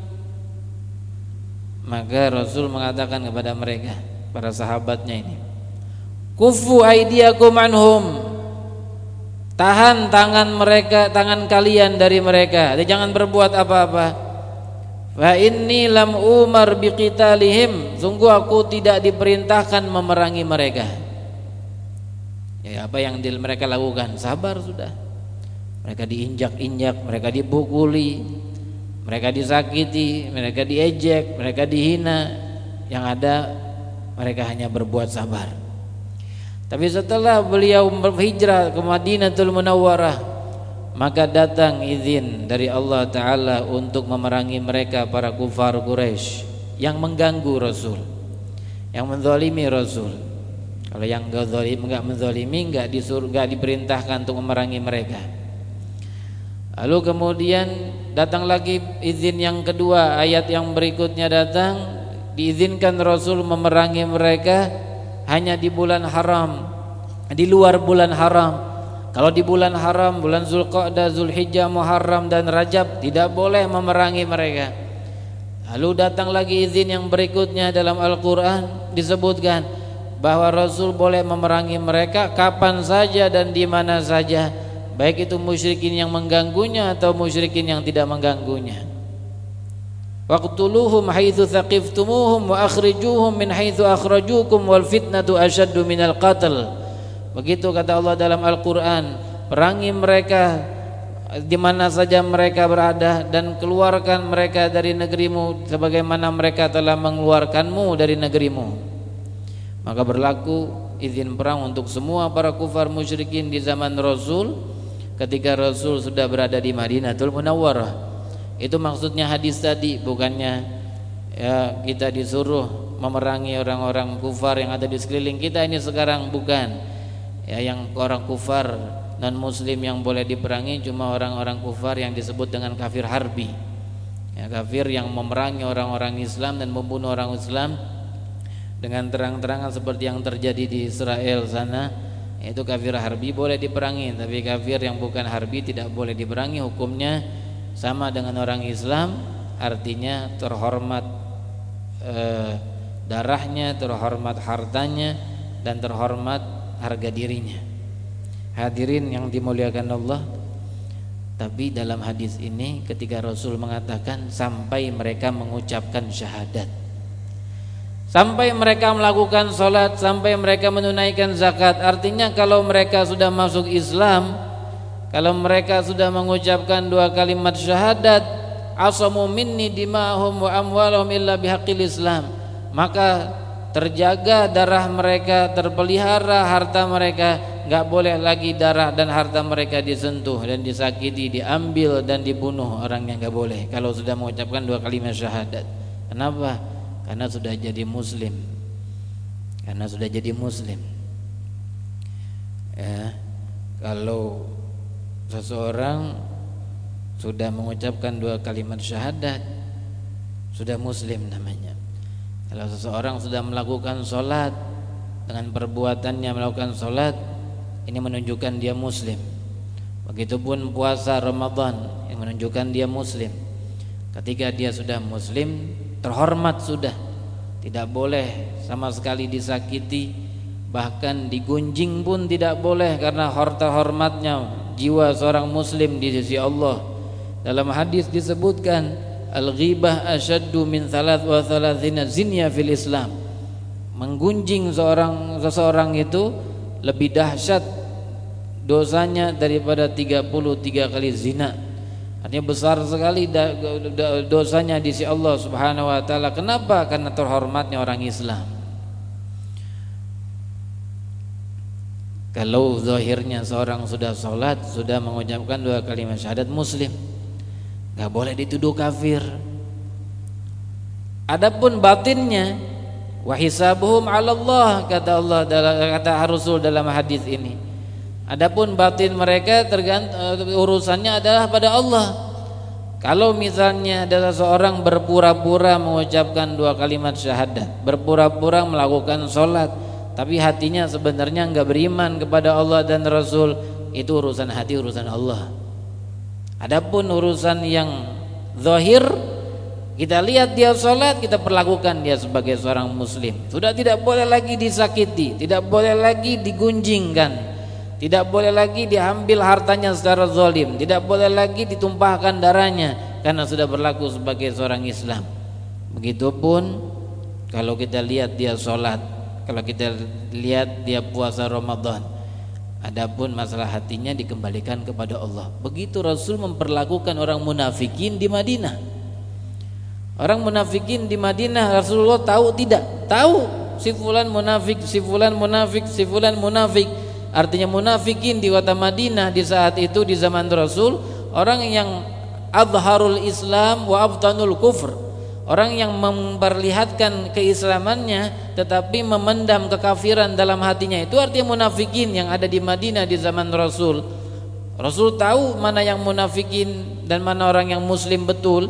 Speaker 1: Maka Rasul mengatakan kepada mereka, para sahabatnya ini, kufu aidiakum anhum, tahan tangan mereka, tangan kalian dari mereka, dan jangan berbuat apa-apa. Fa inni lam umar biqitalihim, sungguh aku tidak diperintahkan memerangi mereka. Ya, apa yang mereka lakukan, sabar sudah. Mereka diinjak-injak, mereka dipukuli, mereka disakiti, mereka diejek, mereka dihina. Yang ada mereka hanya berbuat sabar. Tapi setelah beliau berhijrah ke Madinatul Munawwarah, maka datang izin dari Allah Ta'ala untuk memerangi mereka, para kufar Quraisy yang mengganggu Rasul, yang menzalimi Rasul. Kalau yang enggak zalim, enggak menzalimi, enggak disuruh, enggak diperintahkan untuk memerangi mereka. Lalu kemudian datang lagi izin yang kedua, ayat yang berikutnya datang, diizinkan Rasul memerangi mereka hanya di bulan haram, di luar bulan haram. Kalau di bulan haram, bulan Zulqa'dah, Zulhijjah, Muharram dan Rajab, tidak boleh memerangi mereka. Lalu datang lagi izin yang berikutnya dalam Al-Quran, disebutkan bahwa Rasul boleh memerangi mereka kapan saja dan di mana saja, baik itu musyrikin yang mengganggunya atau musyrikin yang tidak mengganggunya. Waqtuluhum haitsu thaqiftumuhum wa akhrijuhum min haitsu akhrajukum wal fitnatu asyaddu minal qatl. Begitu kata Allah dalam Al-Quran, perangi mereka di mana saja mereka berada dan keluarkan mereka dari negerimu sebagaimana mereka telah mengeluarkanmu dari negerimu. Maka berlaku izin perang untuk semua para kufar musyrikin di zaman Rasul ketika Rasul sudah berada di Madinatul Munawwarah. Itu maksudnya hadis tadi, bukannya ya kita disuruh memerangi orang-orang kufar yang ada di sekeliling kita ini sekarang, bukan. Ya, yang orang kufar non muslim yang boleh diperangi cuma orang-orang kufar yang disebut dengan kafir harbi. Ya, kafir yang memerangi orang-orang Islam dan membunuh orang Islam dengan terang-terangan seperti yang terjadi di Israel sana. Itu kafir harbi boleh diperangi, tapi kafir yang bukan harbi tidak boleh diperangi. Hukumnya sama dengan orang Islam, artinya terhormat eh, darahnya, terhormat hartanya, dan terhormat harga dirinya. Hadirin yang dimuliakan Allah, tapi dalam hadis ini ketika Rasul mengatakan sampai mereka mengucapkan syahadat, sampai mereka melakukan sholat, sampai mereka menunaikan zakat, artinya kalau mereka sudah masuk Islam kalau mereka sudah mengucapkan dua kalimat syahadat, asamu minni dima'hum wa amwalahum illa bihaqqil Islam, maka terjaga darah mereka, terpelihara harta mereka, enggak boleh lagi darah dan harta mereka disentuh dan disakiti, diambil dan dibunuh orang yang enggak boleh kalau sudah mengucapkan dua kalimat syahadat. Kenapa? Karena sudah jadi muslim. Karena sudah jadi muslim. Ya, kalau seseorang sudah mengucapkan dua kalimat syahadat, sudah muslim namanya. Kalau seseorang sudah melakukan sholat, dengan perbuatannya melakukan sholat, ini menunjukkan dia muslim. Begitupun puasa Ramadan, yang menunjukkan dia muslim. Ketika dia sudah muslim, terhormat sudah, tidak boleh sama sekali disakiti, bahkan digunjing pun tidak boleh, karena harta hormatnya jiwa seorang muslim di sisi Allah. Dalam hadis disebutkan, al-ghibah asyaddu min thalath wa thalathina zinya fil Islam. Menggunjing seorang seseorang itu lebih dahsyat dosanya daripada tiga puluh tiga kali zina. Artinya besar sekali dosanya di sisi Allah Subhanahu wa taala. Kenapa? Karena terhormatnya orang Islam. Kalau zahirnya seorang sudah sholat, sudah mengucapkan dua kalimat syahadat, muslim, enggak boleh dituduh kafir. Adapun batinnya, wa hisabuhum 'ala Allah, kata Allah, kata Rasul dalam hadis ini. Adapun batin mereka tergantung, urusannya adalah pada Allah. Kalau misalnya ada seorang berpura-pura mengucapkan dua kalimat syahadat, berpura-pura melakukan sholat, tapi hatinya sebenarnya enggak beriman kepada Allah dan Rasul, itu urusan hati, urusan Allah. Adapun urusan yang zahir, kita lihat dia sholat, kita perlakukan dia sebagai seorang muslim. Sudah tidak boleh lagi disakiti, tidak boleh lagi digunjingkan, tidak boleh lagi diambil hartanya secara zalim, tidak boleh lagi ditumpahkan darahnya, karena sudah berlaku sebagai seorang Islam. Begitupun kalau kita lihat dia sholat, kalau kita lihat dia puasa Ramadan, adapun masalah hatinya dikembalikan kepada Allah. Begitu Rasul memperlakukan orang munafikin di Madinah. Orang munafikin di Madinah, Rasulullah tahu tidak? Tahu, si fulan munafik, si fulan munafik, si fulan munafik. Artinya munafikin di kota Madinah di saat itu, di zaman Rasul, orang yang adharul Islam wa abtanul kufr, orang yang memperlihatkan keislamannya tetapi memendam kekafiran dalam hatinya, itu artinya munafikin yang ada di Madinah di zaman Rasul. Rasul tahu mana yang munafikin dan mana orang yang muslim betul.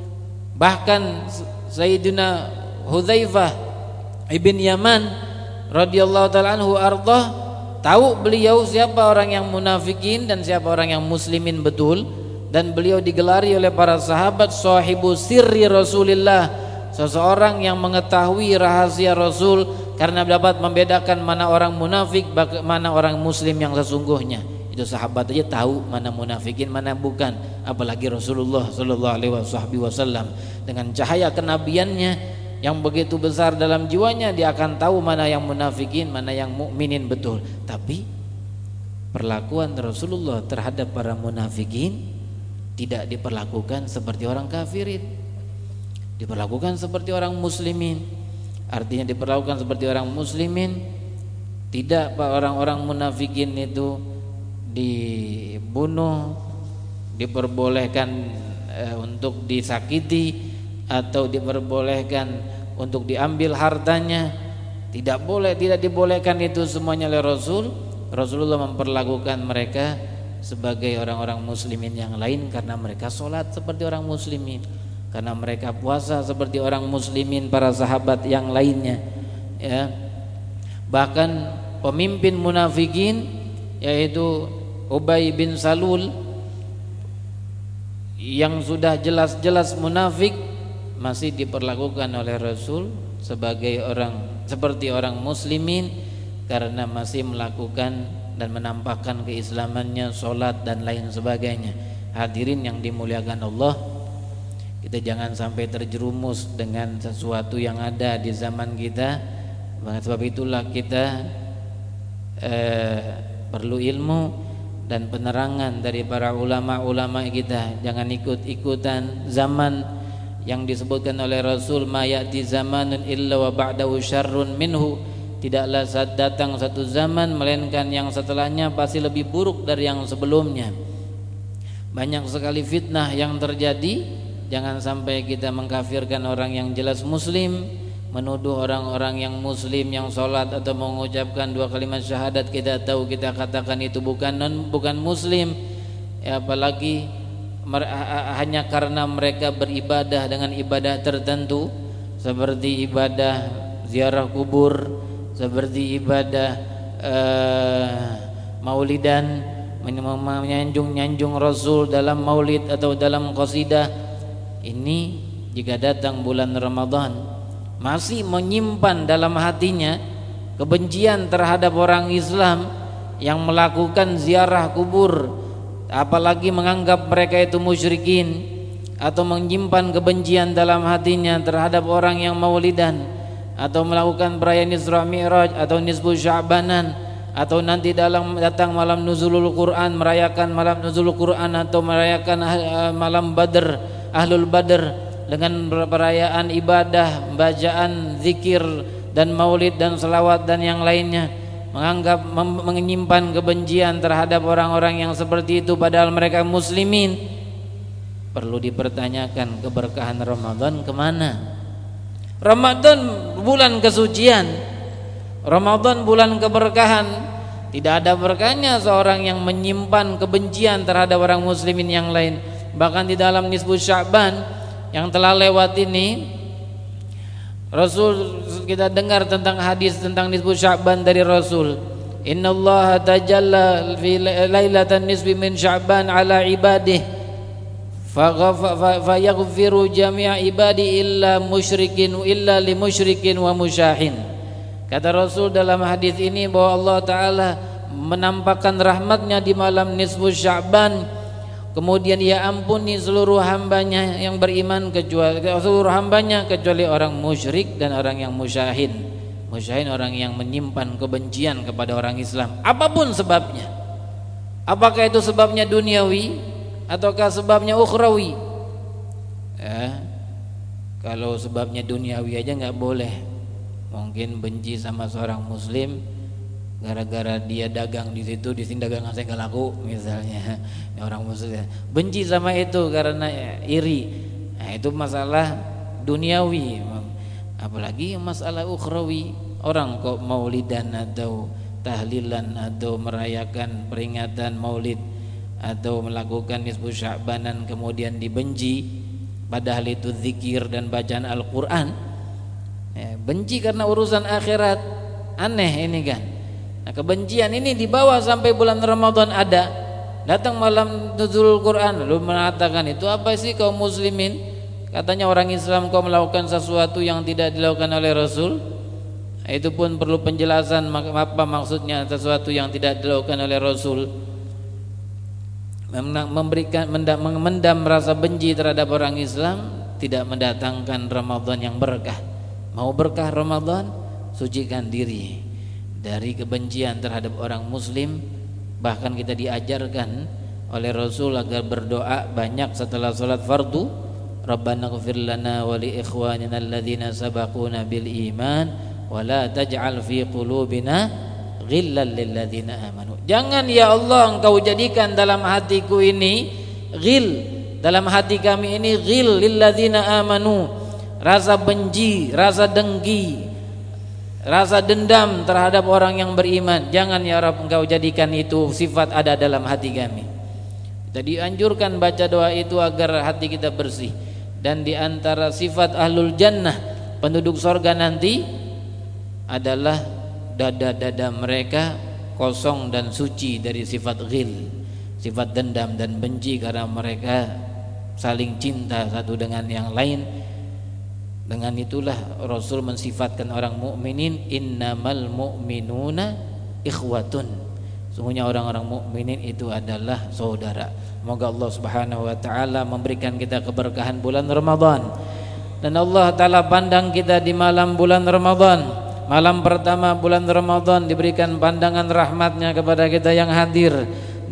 Speaker 1: Bahkan Sayyidina Hudzaifah ibn Yaman radhiyallahu ta'ala anhu ardhah, tahu beliau siapa orang yang munafikin dan siapa orang yang muslimin betul, dan beliau digelari oleh para sahabat sahibu sirri Rasulillah, seseorang yang mengetahui rahasia Rasul, karena dapat membedakan mana orang munafik, mana orang muslim yang sesungguhnya. Itu sahabat aja tahu mana munafikin, mana bukan, apalagi Rasulullah sallallahu alaihi wasallam dengan cahaya kenabiannya yang begitu besar dalam jiwanya, dia akan tahu mana yang munafikin, mana yang mukminin betul. Tapi perlakuan Rasulullah terhadap para munafikin tidak diperlakukan seperti orang kafirin, diperlakukan seperti orang muslimin. Artinya diperlakukan seperti orang muslimin. Tidak orang-orang munafikin itu dibunuh, diperbolehkan e, untuk disakiti, atau diperbolehkan untuk diambil hartanya. Tidak boleh, tidak dibolehkan itu semuanya oleh Rasul. Rasulullah memperlakukan mereka sebagai orang-orang muslimin yang lain, karena mereka sholat seperti orang muslimin, karena mereka puasa seperti orang muslimin, para sahabat yang lainnya, ya. Bahkan pemimpin munafikin yaitu Ubay bin Salul yang sudah jelas-jelas munafik, masih diperlakukan oleh Rasul sebagai orang seperti orang muslimin, karena masih melakukan dan menampakkan keislamannya, sholat dan lain sebagainya. Hadirin yang dimuliakan Allah, kita jangan sampai terjerumus dengan sesuatu yang ada di zaman kita. Sebab itulah kita eh, perlu ilmu dan penerangan dari para ulama-ulama kita. Jangan ikut-ikutan zaman yang disebutkan oleh Rasul, ma ya'ti zamanun illa wa ba'dahu syarrun minhu. Tidaklah saat datang satu zaman melainkan yang setelahnya pasti lebih buruk dari yang sebelumnya. Banyak sekali fitnah yang terjadi. Jangan sampai kita mengkafirkan orang yang jelas muslim, menuduh orang-orang yang muslim yang sholat atau mengucapkan dua kalimat syahadat kita tahu kita katakan itu bukan non bukan muslim, ya, apalagi hanya karena mereka beribadah dengan ibadah tertentu seperti ibadah ziarah kubur, seperti ibadah uh, maulidan, menyanjung-nyanjung Rasul dalam maulid atau dalam qasidah. Ini jika datang bulan Ramadan masih menyimpan dalam hatinya kebencian terhadap orang Islam yang melakukan ziarah kubur, apalagi menganggap mereka itu musyrikin, atau menyimpan kebencian dalam hatinya terhadap orang yang maulidan, atau melakukan perayaan Isra Mi'raj atau nisfu Sya'banan, atau nanti dalam datang malam nuzulul Quran, merayakan malam nuzulul Quran atau merayakan malam Badr, Ahlul Badr, dengan perayaan ibadah, bacaan zikir dan maulid dan selawat dan yang lainnya, menganggap menyimpan kebencian terhadap orang-orang yang seperti itu padahal mereka muslimin. Perlu dipertanyakan keberkahan Ramadan kemana? Ramadan bulan kesucian, Ramadan bulan keberkahan. Tidak ada berkahnya seorang yang menyimpan kebencian terhadap orang muslimin yang lain. Bahkan di dalam nisfu Sya'ban yang telah lewat ini, Rasul, kita dengar tentang hadis tentang nisfu Sya'ban dari Rasul. Innallaha tajalla fi lailatan nisfi min Sya'ban ala ibadihi fa yaghfiru jami'a ibadi illa musyrikin illa li musyrikin wa musyahin. Kata Rasul dalam hadis ini bahwa Allah Ta'ala menampakkan rahmatnya di malam nisfu Sya'ban, kemudian ia ampuni seluruh hambanya yang beriman kecuali seluruh hambanya kecuali orang musyrik dan orang yang musyahin. Musyahin orang yang menyimpan kebencian kepada orang Islam, apapun sebabnya. Apakah itu sebabnya duniawi ataukah sebabnya ukhrawi? Ya, kalau sebabnya duniawi aja nggak boleh. Mungkin benci sama seorang muslim gara-gara dia dagang di situ, di sini dagangan saya nggak laku misalnya, orang muslim benci sama itu karena iri. Nah, itu masalah duniawi. Apalagi masalah ukhrawi, orang kok maulidan atau tahlilan atau merayakan peringatan maulid atau melakukan nisfu Sya'banan kemudian dibenci, padahal itu zikir dan bacaan Al-Quran. Ya, benci karena urusan akhirat, aneh ini kan. Nah, kebencian ini dibawa sampai bulan Ramadan ada. Datang malam nuzulul Quran lalu mengatakan itu apa sih kaum muslimin? Katanya orang Islam kau melakukan sesuatu yang tidak dilakukan oleh Rasul. Itu pun perlu penjelasan apa maksudnya sesuatu yang tidak dilakukan oleh Rasul. Memberikan mendam, memendam rasa benci terhadap orang Islam tidak mendatangkan Ramadan yang berkah. Mau berkah Ramadan, sucikan diri dari kebencian terhadap orang muslim. Bahkan kita diajarkan oleh Rasul agar berdoa banyak setelah salat fardu, Rabbana ighfir lana wa li ikhwanina alladhina sabaquna bil iman wa la taj'al fi qulubina ghillan lil ladzina amanu. Jangan ya Allah engkau jadikan dalam hatiku ini ghil, dalam hati kami ini ghil lil ladzina amanu, rasa benci, rasa dengki, rasa dendam terhadap orang yang beriman. Jangan ya Rabb engkau jadikan itu sifat ada dalam hati kami. Kita dianjurkan baca doa itu agar hati kita bersih. Dan di antara sifat ahlul jannah, penduduk sorga nanti, adalah dada-dada mereka kosong dan suci dari sifat ghil, sifat dendam dan benci, karena mereka saling cinta satu dengan yang lain. Dengan itulah Rasul mensifatkan orang mukminin, innamal mu'minuna ikhwatun. Sungguhnya orang-orang mukminin itu adalah saudara. Semoga Allah Subhanahu wa taala memberikan kita keberkahan bulan Ramadan. Dan Allah taala pandang kita di malam bulan Ramadan. Malam pertama bulan Ramadan diberikan pandangan rahmatnya kepada kita yang hadir.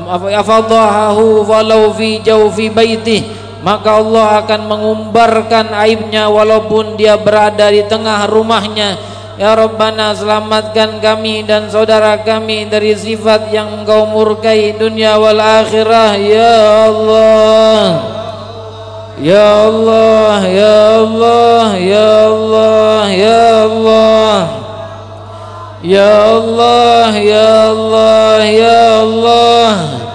Speaker 1: afadhahu walau fi jawfi baitih, maka Allah akan mengumbarkan aibnya walaupun dia berada di tengah rumahnya. Ya Rabbana, selamatkan kami dan saudara kami dari sifat yang Engkau murkai dunia wal akhirah. Ya Allah, ya Allah, ya Allah, ya Allah, ya Allah, ya Allah, ya Allah, ya Allah,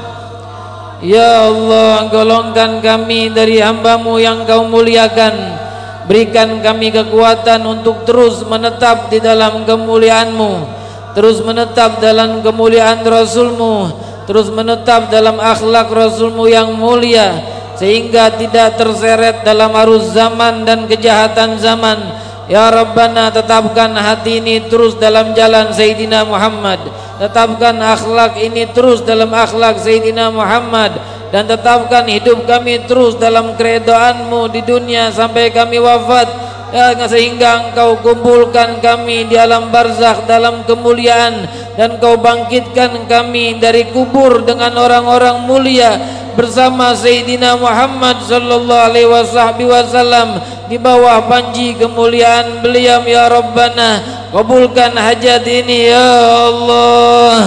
Speaker 1: ya Allah. Golongkan kami dari hamba-Mu yang Kau muliakan. Berikan kami kekuatan untuk terus menetap di dalam kemuliaan-Mu, terus menetap dalam kemuliaan Rasul-Mu, terus menetap dalam akhlak Rasul-Mu yang mulia, sehingga tidak terseret dalam arus zaman dan kejahatan zaman. Ya Rabbana, tetapkan hati ini terus dalam jalan Sayyidina Muhammad, tetapkan akhlak ini terus dalam akhlak Sayyidina Muhammad, dan tetapkan hidup kami terus dalam keredoan-Mu di dunia sampai kami wafat, ya, sehingga Engkau kumpulkan kami di alam barzakh dalam kemuliaan, dan Kau bangkitkan kami dari kubur dengan orang-orang mulia bersama Sayyidina Muhammad sallallahu alaihi wasallam di bawah panji kemuliaan beliau. Ya Rabbana, kabulkan hajat ini ya Allah,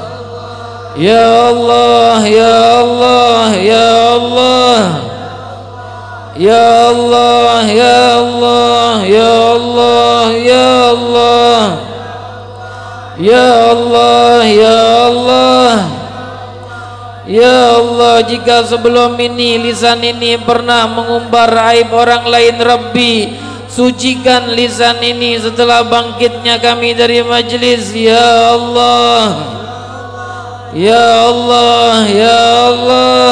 Speaker 1: ya Allah, ya Allah, ya Allah, ya Allah, ya Allah, ya Allah, ya Allah, ya Allah, ya Allah, ya Allah. Jika sebelum ini lisan ini pernah mengumbar aib orang lain, Rabbi, sucikan lisan ini setelah bangkitnya kami dari majlis. Ya Allah, ya Allah, ya Allah,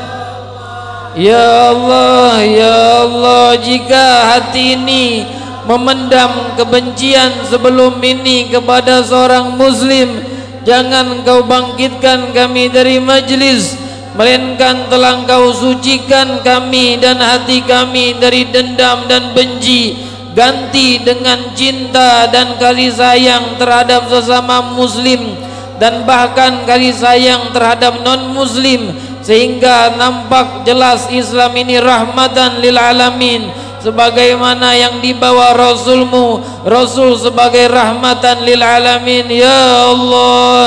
Speaker 1: ya Allah, ya Allah. Jika hati ini memendam kebencian sebelum ini kepada seorang muslim, jangan Engkau bangkitkan kami dari majlis, melainkan telah Engkau sucikan kami dan hati kami dari dendam dan benci, ganti dengan cinta dan kasih sayang terhadap sesama muslim, dan bahkan kasih sayang terhadap non-muslim, sehingga nampak jelas Islam ini rahmatan lil alamin, sebagaimana yang dibawa Rasul-Mu, Rasul sebagai rahmatan lil alamin. Ya Allah,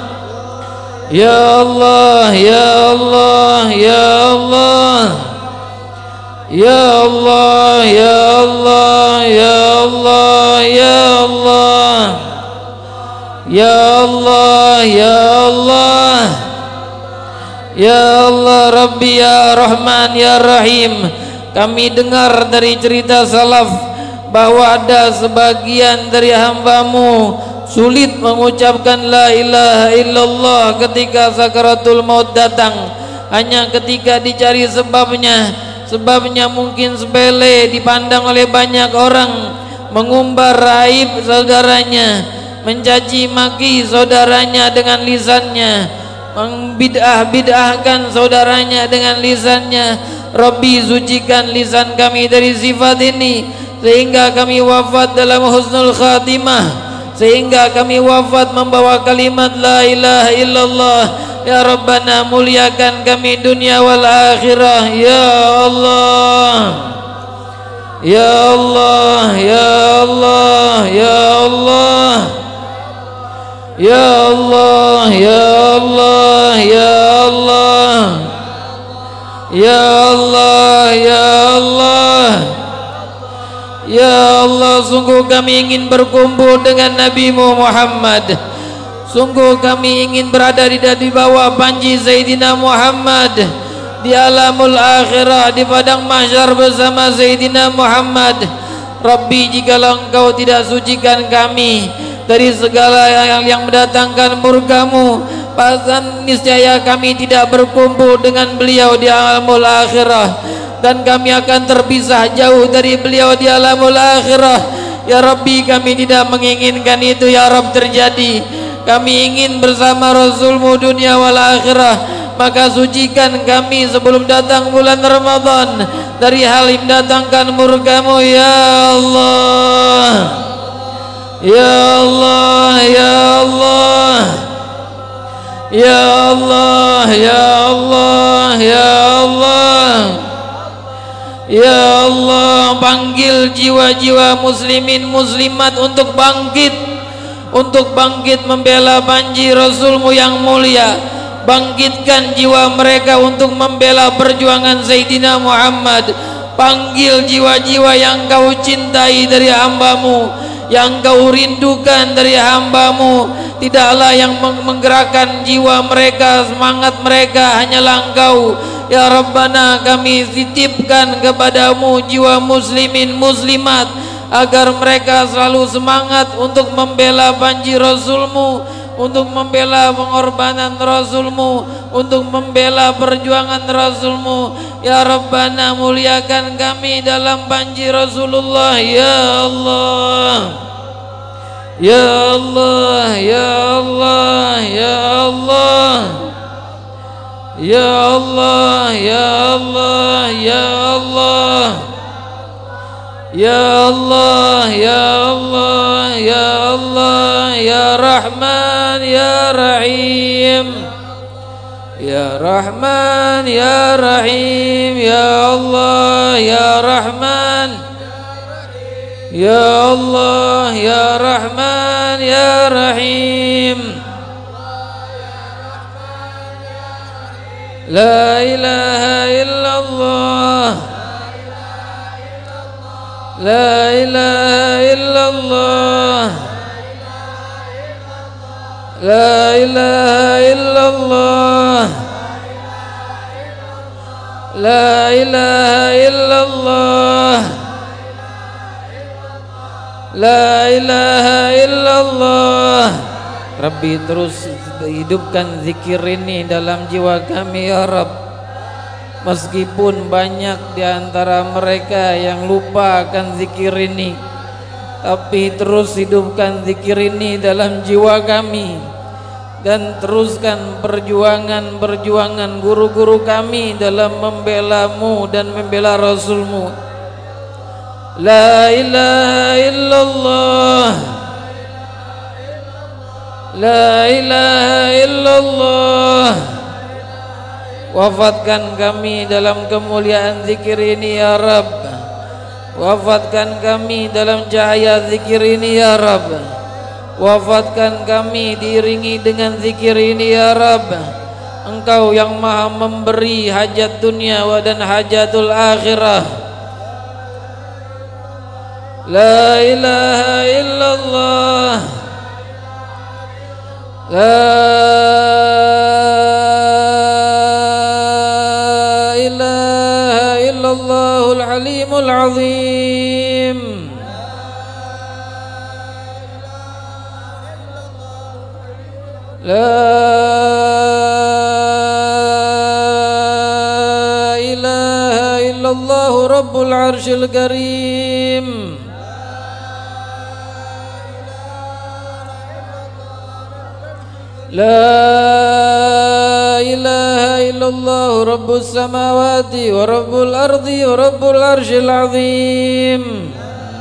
Speaker 1: ya Allah, ya Allah, ya Allah, ya Allah, ya Allah, ya Allah, ya Allah, ya Allah, ya Allah, ya Allah. Rabbi ya Rahman ya Rahim, kami dengar dari cerita salaf bahwa ada sebagian dari hamba-Mu sulit mengucapkan la ilaha illallah ketika sakaratul maut datang. Hanya ketika dicari sebabnya, sebabnya mungkin sepele, dipandang oleh banyak orang, mengumbar aib saudaranya, mencaci maki saudaranya dengan lisannya, membid'ah-bid'ahkan saudaranya dengan lisannya. Rabbi, sucikan lisan kami dari sifat ini, sehingga kami wafat dalam husnul khatimah, sehingga kami wafat membawa kalimat la ilaha illallah. Ya Rabbana, muliakan kami dunia wal akhirah. Ya Allah, ya Allah, ya Allah, ya Allah, ya Allah, ya Allah, ya Allah, ya Allah, ya Allah, ya Allah. Sungguh kami ingin berkumpul dengan Nabi-Mu Muhammad. Sungguh kami ingin berada di, di bawah panji Sayyidina Muhammad di alamul akhirah, di padang mahsyar bersama Sayyidina Muhammad. Rabbi, jikalau Engkau tidak sucikan kami dari segala yang, yang mendatangkan murka-Mu, pasan niscaya kami tidak berkumpul dengan beliau di alamul akhirah, dan kami akan terpisah jauh dari beliau di alamul akhirah. Ya Rabbi, kami tidak menginginkan itu ya Rabb terjadi. Kami ingin bersama Rasul-Mu dunia wal akhirah. Maka sucikan kami sebelum datang bulan Ramadan dari hal yang mendatangkan murka-Mu. Ya Allah, ya Allah, ya Allah, ya Allah, Allah panggil jiwa-jiwa muslimin muslimat untuk bangkit, untuk bangkit membela panji Rasulmu yang mulia. Bangkitkan jiwa mereka untuk membela perjuangan Sayyidina Muhammad. Panggil jiwa-jiwa yang kau cintai dari hambamu, yang kau rindukan dari hambamu. Tidaklah yang menggerakkan jiwa mereka, semangat mereka, hanyalah Engkau. Ya Rabbana, kami titipkan kepadamu jiwa muslimin muslimat, agar mereka selalu semangat untuk membela panji Rasulmu, untuk membela pengorbanan Rasulmu, untuk membela perjuangan Rasulmu. Ya Rabbana, muliakan kami dalam panji Rasulullah. Ya Allah, Ya Allah, Ya Allah, Ya Allah, Ya Allah, Ya Allah, Ya Allah, Ya Allah, Ya Allah, Ya Allah, Ya Rahman, Ya Rahim, Ya Rahman, Ya Rahim, Ya Allah, Ya Rahman, Ya Allah, Ya Rahman, Ya Rahim. La ilaha illallah, La ilaha illallah, La ilaha illallah, La ilaha illallah, La ilaha illallah. Rabbi, terus hidupkan zikir ini dalam jiwa kami ya Rabb. Meskipun banyak di antara mereka yang lupa akan zikir ini, tapi terus hidupkan zikir ini dalam jiwa kami. Dan teruskan perjuangan-perjuangan guru-guru kami dalam membela-Mu dan membela Rasul-Mu. La ilaha illallah, La ilaha illallah. Wafatkan kami dalam kemuliaan zikir ini ya Rabb. Wafatkan kami dalam cahaya zikir ini ya Rabb. Wafatkan kami diiringi dengan zikir ini ya Rabb. Engkau yang maha memberi hajat dunia dan hajatul akhirah. La ilaha illallah, La ilaha illallahul halimul azim. La ilaha illallahu rabbul arshil karim. La ilaha illallah rabbus samawati wa rabbul ardi wa rabbul arshil azim.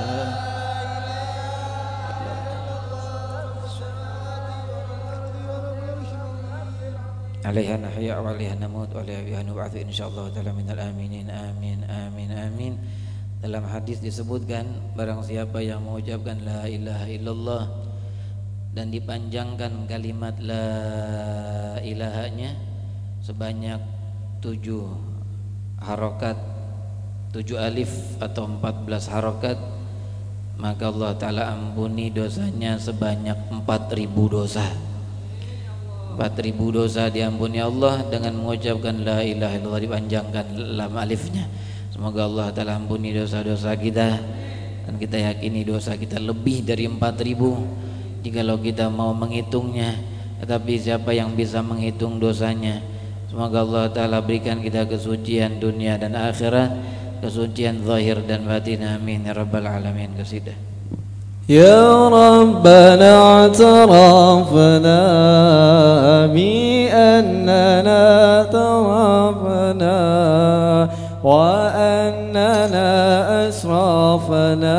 Speaker 1: Alaiha nahya wa alaiha namut wa alaiha nub'atsu insyaallah ta'ala minal aminin. Amin amin amin. Dalam hadis disebutkan, barang siapa yang mengucapkan la ilaha illallah dan dipanjangkan kalimat la ilahanya sebanyak tujuh harokat, tujuh alif atau empat belas harokat, maka Allah Ta'ala ampuni dosanya sebanyak empat ribu dosa. Empat ribu dosa diampuni Allah dengan mengucapkan la ilaha illallah, dipanjangkan lam alifnya. Semoga Allah Ta'ala ampuni dosa-dosa kita, dan kita yakini dosa kita lebih dari empat ribu jikalau kita mau menghitungnya. Tetapi siapa yang bisa menghitung dosanya? Semoga Allah Ta'ala berikan kita kesucian dunia dan akhirat, kesucian zahir dan batin. Amin ya rabbal alamin. Qasidah.
Speaker 2: Ya Rabbana atarafna bi annana tarafna wa annana asrafna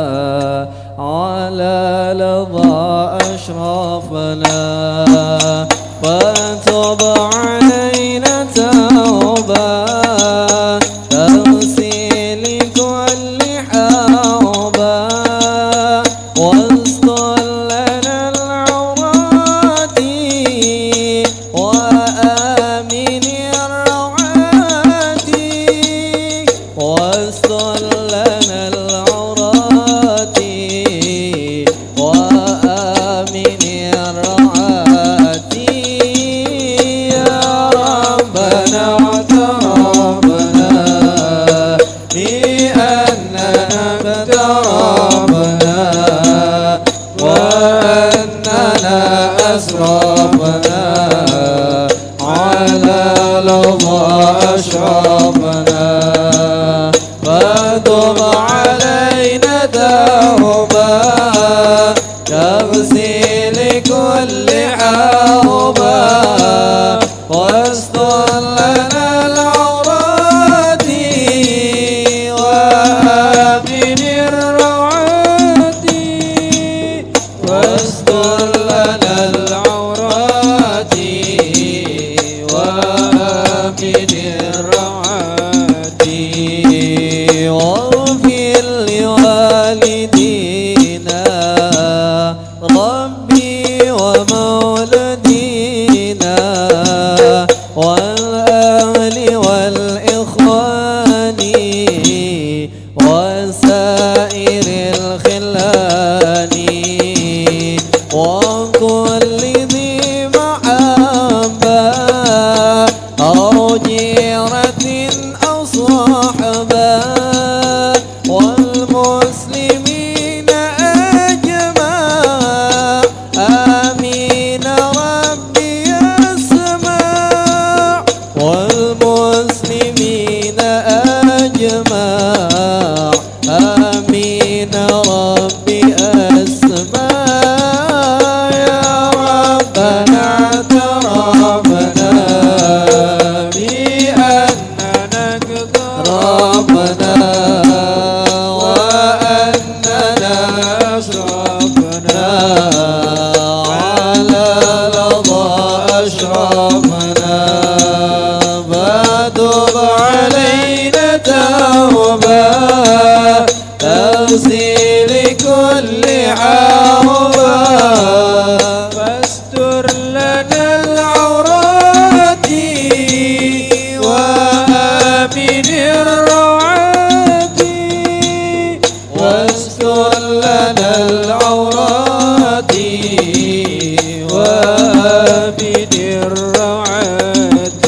Speaker 2: على لظى أشرافنا وتب علينا توبة تغسل كل أسرافنا على لظى أشرافنا فتب علينا توبة تغسل كل حوبة واستر لنا العورات وآمن الروعات واستر لنا العورات وآمن الروعات واغفر لوالدينا ربي ومولدينا والأهل والإخوان وسائر الخلان وكل ذي محبة أو جيرة أو صحبة والمسلمين أجمع آمين ربي يسمع والمسلمين أجمع آمين ربي أسمع يا ربنا اعترفنا بأننا اقترفنا وأننا أشرفنا على لظى أشرفنا فتب علينا توبة تغسل كل حوبة فاستر لنا العورات وآمن الروعات واستر لنا العورات وآمن الروعات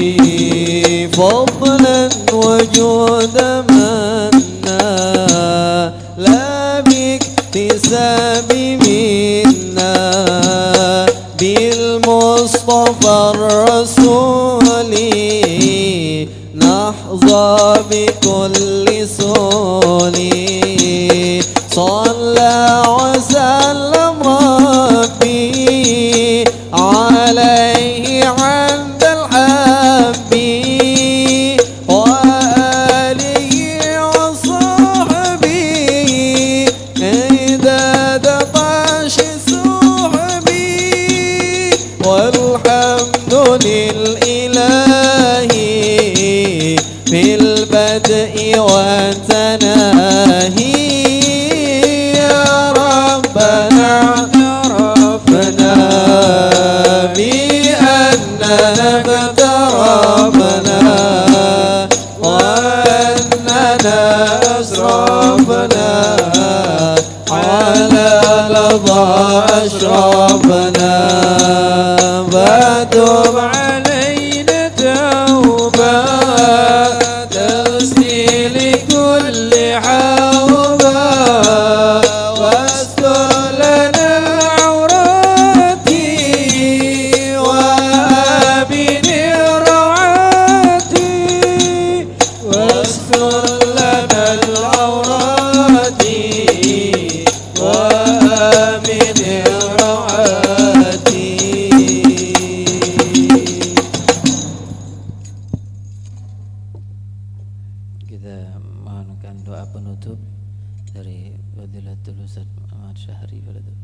Speaker 2: فضلا وجود منا لا باكتساب منا بالمصطفى الرسول نحظى بكل سول صلى وسلم ربي عليه عند الحب وآله وصحبه عدد طاش صحبي والحمد للإله في البدء والتناهي يا ربنا اعترفنا بأننا اقترفنا وأننا أسرفنا على لظى أشرفنا فتب علينا توبة تغسل كل حوبة واستر لنا العورات وآمن الروعات واستر لنا العورات وآمن الروعات.
Speaker 1: Kita mohonkan doa penutup dari Fadilatul Ustaz Ahmad Syahri.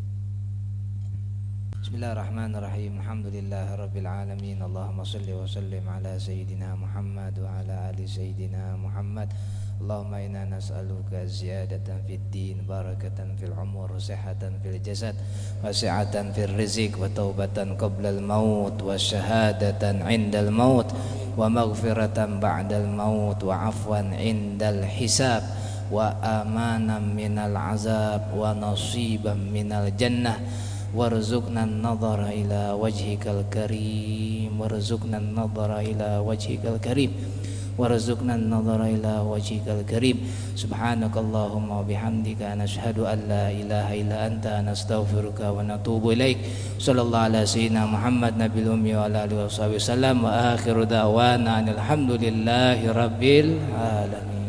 Speaker 3: Bismillahirrahmanirrahim. Alhamdulillahi rabbil alamin. Allahumma salli wa sallim ala sayyidina Muhammad wa ala ali sayyidina Muhammad. Allahumma inna nas'aluka ziyadatan fid din, barakatan fil umur, sihhatan fil jasad, wasi'atan fil rizq, wa taubatan qabla al maut, wa syahadatan 'indal maut, wa maghfiratan ba'dal maut, wa afwan 'indal hisab, wa amanan minal azab, wa nasiban minal jannah. Warzuqna an-nadhara ila wajhikal karim, warzuqna an-nadhara ila wajhikal karim, warzuqna an-nadhara ila wajhikal karim. Subhanakallahumma wa bihamdika nashhadu an la ilaha illa anta nastaghfiruka wa natubu ilaik. Sallallahu ala sayyidina Muhammad nabiyil ummi wa ala alihi wasallam wa akhiru da'wana alhamdulillahi rabbil alamin.